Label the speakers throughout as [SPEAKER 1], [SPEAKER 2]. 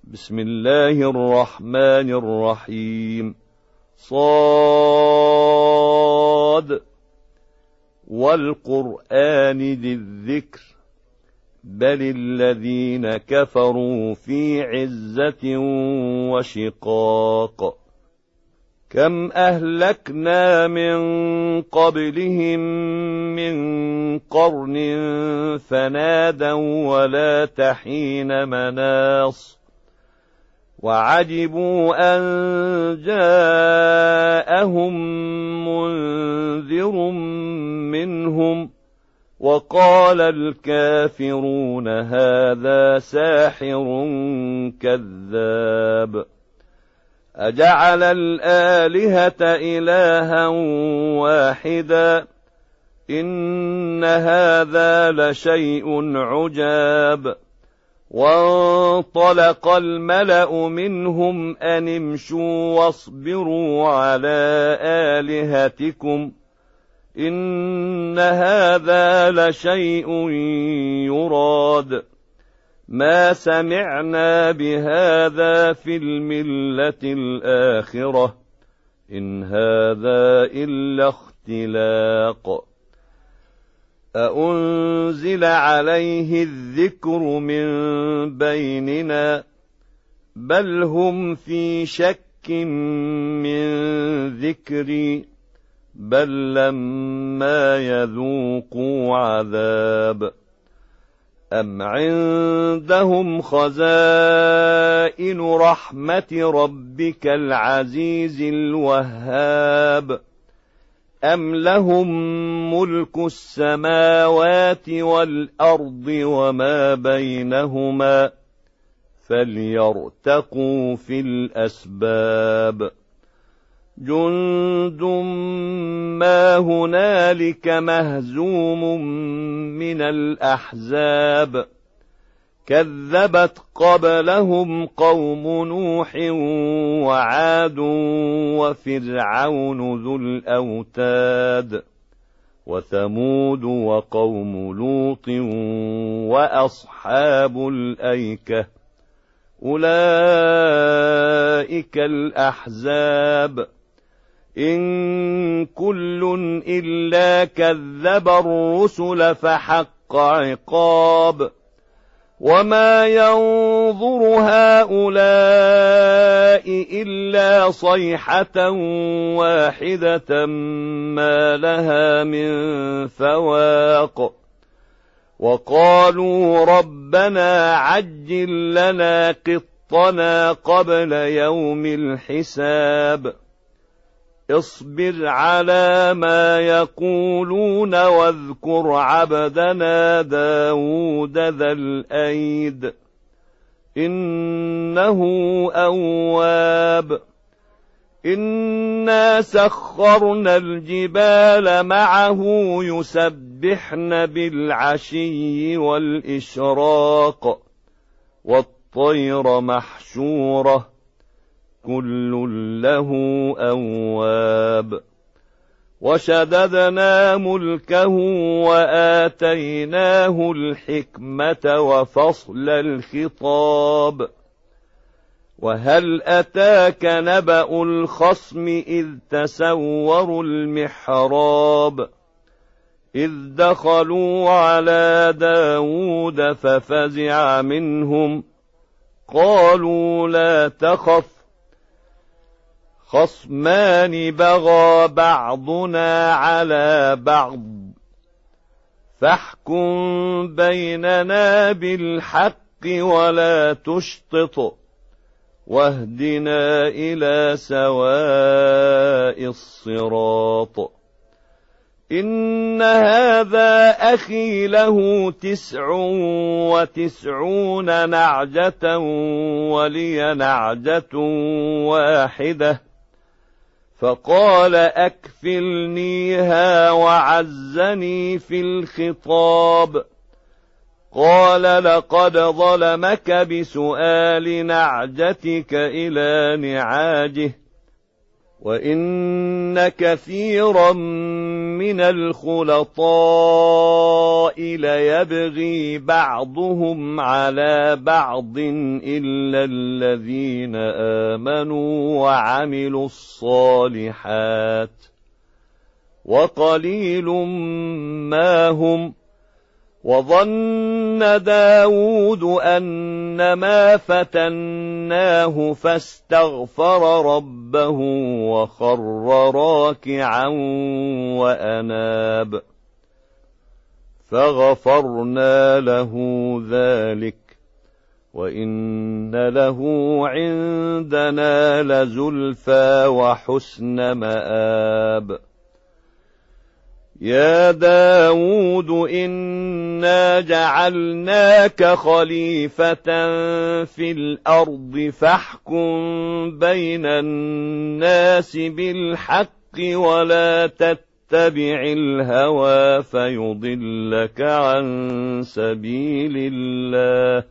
[SPEAKER 1] بسم الله الرحمن الرحيم. صاد والقرآن ذي الذكر بل الذين كفروا في عزة وشقاق. كم أهلكنا من قبلهم من قرن فنادوا ولا تحين مناص وعجبوا أن جاءهم منذر منهم وقال الكافرون هذا ساحر كذاب. أجعل الآلهة إلها واحدا إن هذا لشيء عجاب. وانطلق الملأ منهم أن امشوا واصبروا على آلهتكم إن هذا لشيء يراد ما سمعنا بهذا في الملة الآخرة إن هذا إلا اختلاق. أأنزل عليه الذكر من بيننا بل هم في شك من ذكري بل لما يذوقوا عذاب. أم عندهم خزائن رحمة ربك العزيز الوهاب أم لهم ملك السماوات والأرض وما بينهما فليرتقوا في الأسباب. جند ما هنالك مهزوم من الأحزاب كذبت قبلهم قوم نوح وعاد وفرعون ذو الأوتاد وثمود وقوم لوط وأصحاب الأيكة أولئك الأحزاب إن كل إلا كذب الرسل فحق عقاب. وما ينظر هؤلاء إلا صيحة واحدة ما لها من فواق. وقالوا ربنا عجل لنا قطنا قبل يوم الحساب. اصبر على ما يقولون واذكر عبدنا داود ذا الأيد إنه أواب. إنا سخرنا الجبال معه يسبحن بالعشي والإشراق والطير محشورة كل له أواب. وشددنا ملكه وآتيناه الحكمة وفصل الخطاب. وهل أتاك نبأ الخصم إذ تسوروا المحراب إذ دخلوا على داود ففزع منهم قالوا لا تخف خصمان بغى بعضنا على بعض فاحكم بيننا بالحق ولا تشطط واهدنا إلى سواء الصراط. إن هذا أخي له 99 نعجة ولي نعجة واحدة فقال أكفلنيها وعزني في الخطاب. قال لقد ظلمك بسؤال نعجتك إلى نعاجه وإن كثيرا من الخلطاء ليبغي بعضهم على بعض إلا الذين آمنوا وعملوا الصالحات وقليل ما هم. وظن داود أنما فتناه فاستغفر ربه وخر راكعا وأناب فغفرنا له ذلك وإن له عندنا لزلفى وحسن مآب. يا داود إنا جعلناك خليفة في الأرض فاحكم بين الناس بالحق ولا تتبع الهوى فيضلك عن سبيل الله.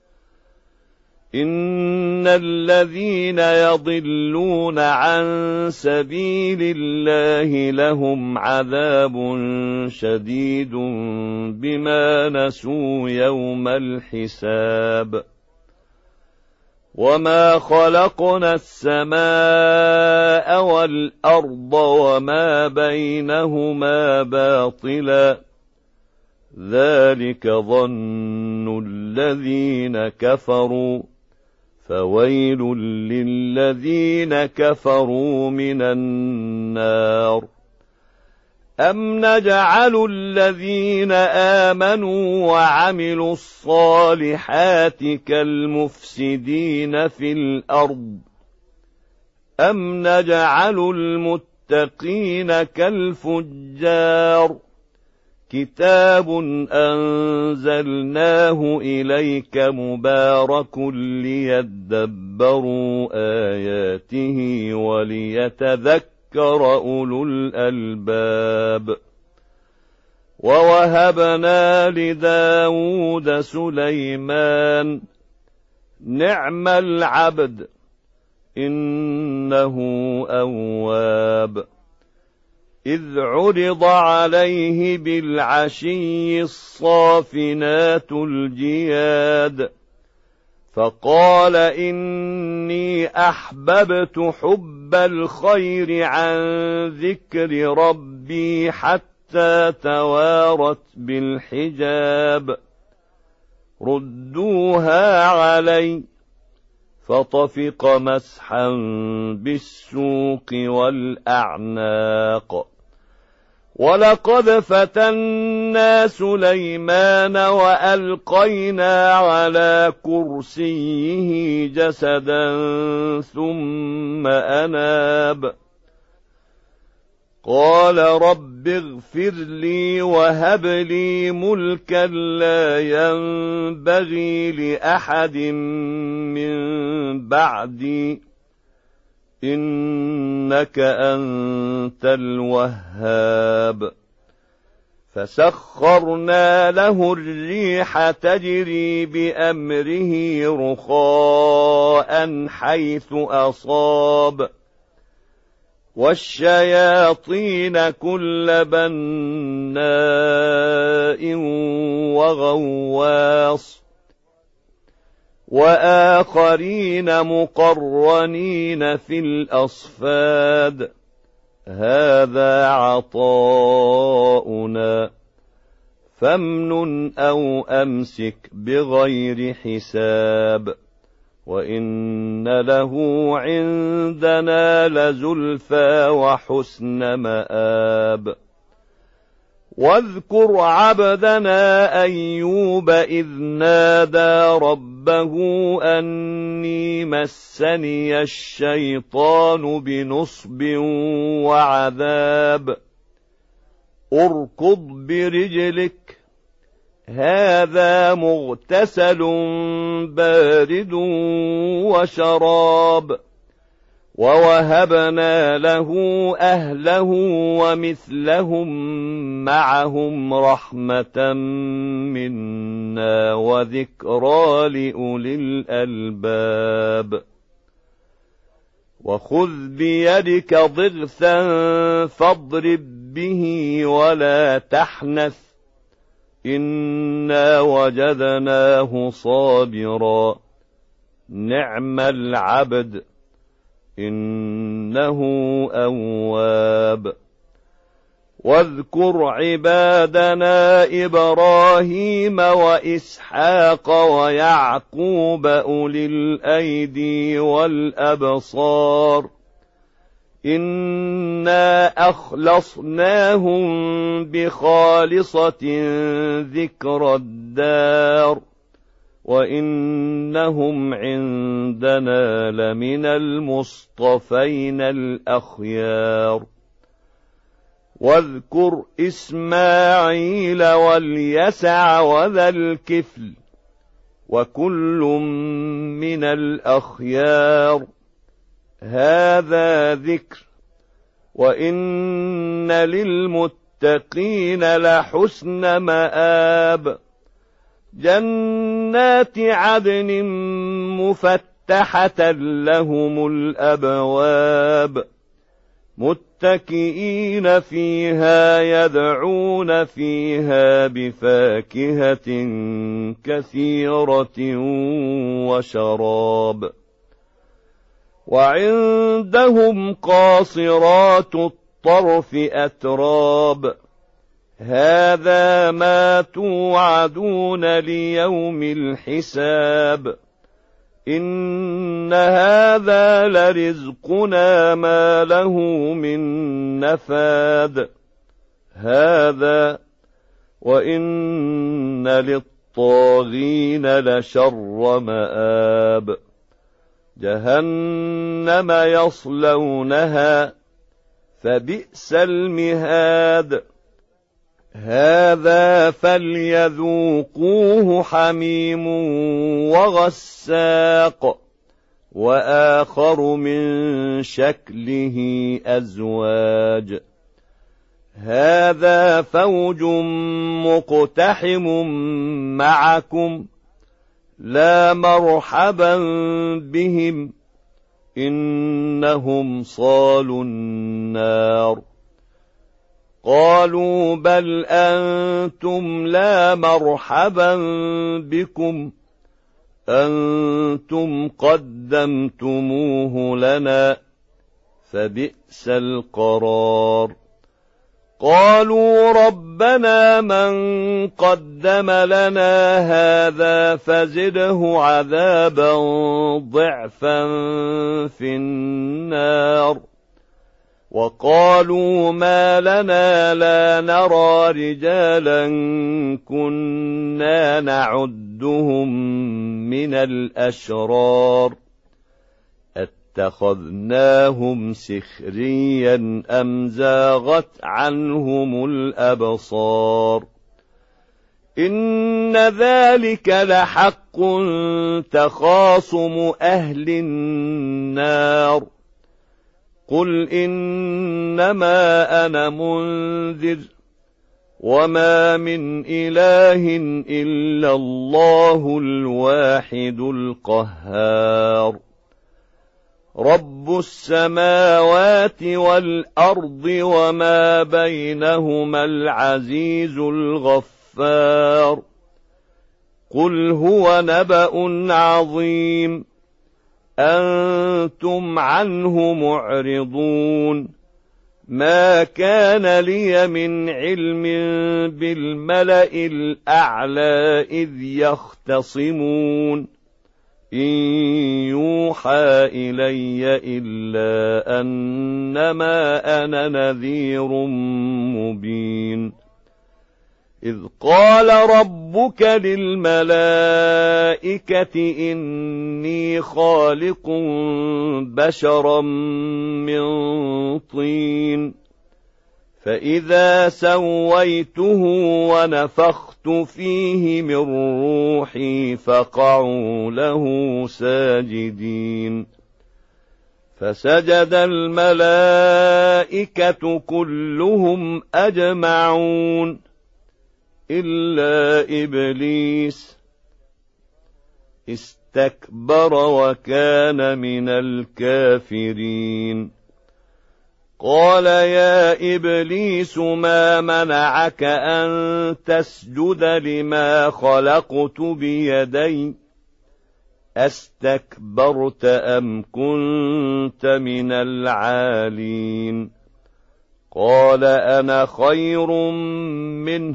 [SPEAKER 1] إن الذين يضلون عن سبيل الله لهم عذاب شديد بما نسوا يوم الحساب. وما خلقنا السماء والأرض وما بينهما باطلا ذلك ظن الذين كفروا فويل للذين كفروا من النار. أم نجعل الذين آمنوا وعملوا الصالحات كالمفسدين في الأرض أم نجعل المتقين كالفجار. كتاب أنزلناه إليك مبارك ليدبروا آياته وليتذكر أولو الألباب. ووهبنا لداود سليمان نعم العبد إنه أواب. إذ عرض عليه بالعشي الصافنات الجياد فقال إني أحببت حب الخير عن ذكر ربي حتى توارت بالحجاب. ردوها علي فطفق مسحا بالسوق والأعناق. ولقد فتنا سليمان وألقينا على كرسيه جسدا ثم أناب قال رب اغفر لي وهب لي ملكا لا ينبغي لأحد من بعدي إنك أنت الوهاب. فسخرنا له الريح تجري بأمره رخاء حيث أصاب والشياطين كل بناء وغواص وآخرين مقرنين في الأصفاد. هذا عطاؤنا فامنن أو أمسك بغير حساب. وإن له عندنا لزلفى وحسن مآب. واذكر عبدنا أيوب إذ نادى ربه أني مسني الشيطان بنصب وعذاب. اركض برجلك هذا مغتسل بارد وشراب. ووهبنا له أهله ومثلهم معهم رحمة منا وذكرى لأولي الألباب. وخذ بيدك ضغثا فاضرب به ولا تحنث إنا وجدناه صابرا نعم العبد إنه أواب واذكر عبادنا إبراهيم وإسحاق ويعقوب أولي الأيدي والأبصار إنا أخلصناهم بخالصة ذكر الدار وإنهم عندنا لمن المصطفين الأخيار واذكر إسماعيل واليسع وذا الكفل وكل من الأخيار هذا ذكر وإن للمتقين لحسن مآب جنات عدن مفتحة لهم الأبواب متكئين فيها يدعون فيها بفاكهة كثيرة وشراب وعندهم قاصرات الطرف أتراب هذا ما توعدون ليوم الحساب إن هذا لرزقنا ما له من نفاد هذا وإن للطاغين لشر مآب جهنم يصلونها فبئس المهاد هذا فليذوقوه حميم وغساق وآخر من شكله أزواج هذا فوج مقتحم معكم لا مرحبا بهم إنهم صالوا النار قالوا بل أنتم لا مرحبا بكم أنتم قدمتموه لنا فبئس القرار قالوا ربنا من قدم لنا هذا فزده عذابا ضعفا في النار وقالوا ما لنا لا نرى رجالا كنا نعدهم من الأشرار اتخذناهم سخريا أم زاغت عنهم الأبصار إن ذلك لحق تخاصم أهل النار قل إنما أنا منذر وما من إله إلا الله الواحد القهار رب السماوات والأرض وما بينهما العزيز الغفار قل هو نبأ عظيم أنتم عنه معرضون ما كان لي من علم بالملأ الأعلى إذ يختصمون إن يوحى إلي إلا أنما أنا نذير مبين إذ قال ربك للملائكة إني خالق بشرا من طين فإذا سويته ونفخت فيه من روحي فقعوا له ساجدين فسجد الملائكة كلهم أجمعون إلا إبليس واستكبر وكان من الكافرين. قال يا إبليس ما منعك أن تسجد لما خلقت بيدي أستكبرت أم كنت من العالين؟ قال أنا خير منه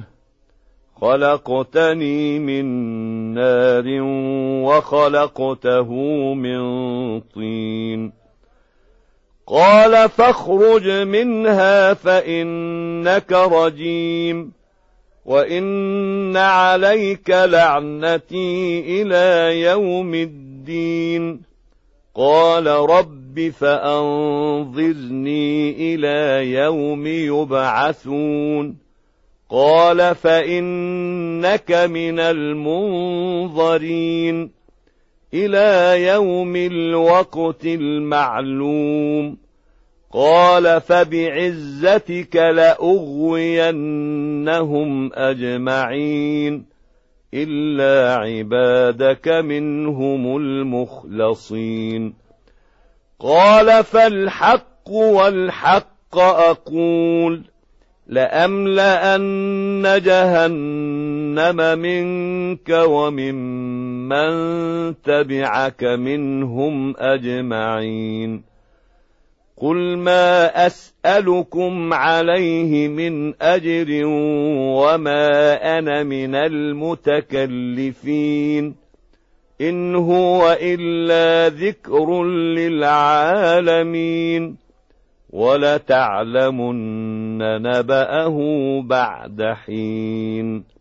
[SPEAKER 1] خلقتني من نار وخلقته من طين. قال فاخرج منها فإنك رجيم وإن عليك لعنتي إلى يوم الدين. قال رب فأنظرني إلى يوم يبعثون. قال فإنك من المنظرين إلى يوم الوقت المعلوم. قال فبعزتك لأغوينهم أجمعين إلا عبادك منهم المخلصين. قال فالحق والحق أقول لأملأن جهنم منك وممن تبعك منهم أجمعين. قل ما أسألكم عليه من أجر وما أنا من المتكلفين إن هو إلا ذكر للعالمين ولتعلمن نبأه بعد حين.